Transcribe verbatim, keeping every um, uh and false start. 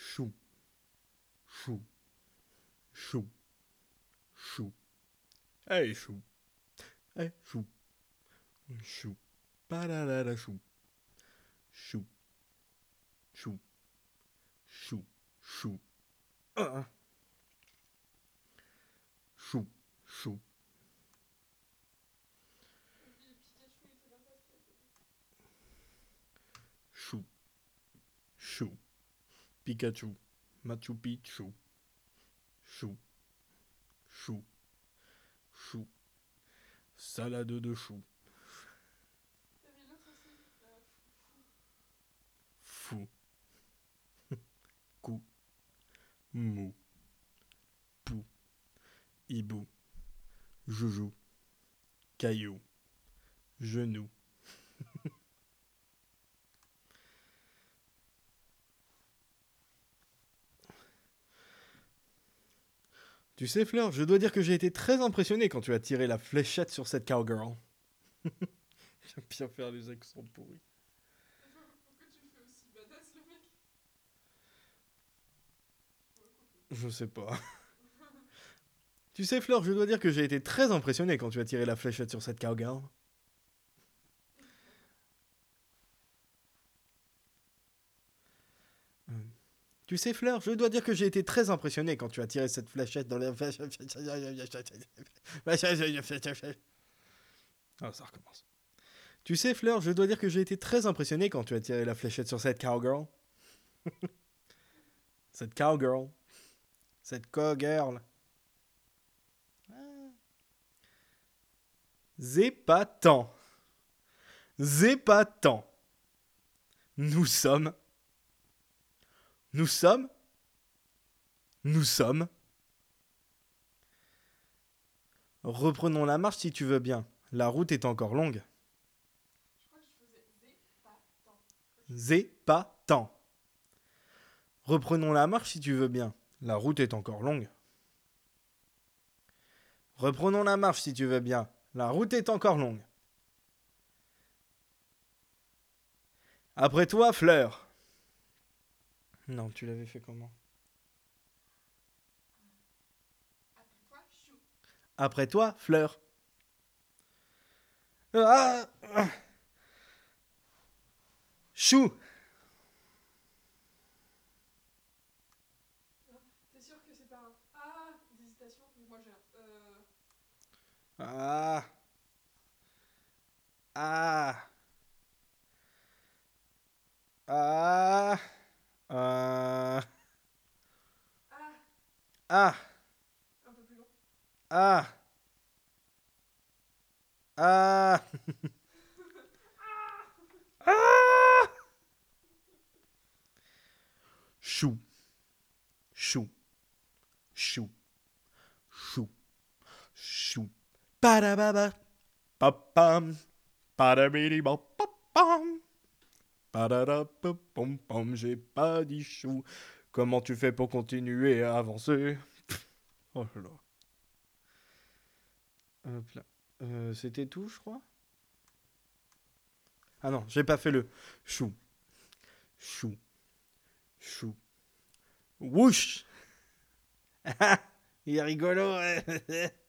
chou, chou, chou, chou. Hey, chou, hey, chou, chou, pararara, chou, chou, chou, chou, chou, ah, chou, chou, chou, chou, Pikachu, Machu Picchu, chou, chou, chou, salade de chou, T'avais l'autre aussi. Euh, fou, cou, mou, pou, hibou, joujou, caillou, genou. Tu sais, Fleur, je dois dire que j'ai été très impressionné quand tu as tiré la fléchette sur cette cowgirl. J'aime bien faire les accents pourris. Pourquoi tu le fais aussi badass, le mec? Ouais, quoique. Je sais pas. Tu sais, Fleur, je dois dire que j'ai été très impressionné quand tu as tiré la fléchette sur cette cowgirl. Euh, Tu sais, Fleur, je dois dire que j'ai été très impressionné quand tu as tiré cette fléchette dans la... Ah, ça recommence. Tu sais, Fleur, je dois dire que j'ai été très impressionné quand tu as tiré la fléchette sur cette cowgirl. Cette cowgirl. Cette cowgirl. Zépatant. Zépatant. Nous sommes. Nous sommes. Nous sommes. Reprenons la marche si tu veux bien. La route est encore longue. Je crois que je faisais zé, pas, tant. Zépatant. Reprenons la marche si tu veux bien. La route est encore longue. Reprenons la marche si tu veux bien. La route est encore longue. Après toi, Fleur. Non, tu l'avais fait comment? Après toi, chou. Après toi, Fleur. Ah, ah. Chou. T'es sûr que c'est pas un ah d'hésitation? Moi j'ai un. Euh. Ah. Ah. Ah. Euh. Ah, Ah. un peu plus long. Ah. Ah. Ah. Chou. Chou. Chou. Chou. Chou. Padababa. Papam. Padabidi papam. Padadapapom pom. J'ai pas dit chou. Comment tu fais pour continuer à avancer? Oh là là. Hop là. Euh, C'était tout, je crois. Ah non, j'ai pas fait le chou. Chou. Chou. Wouch. Il est rigolo.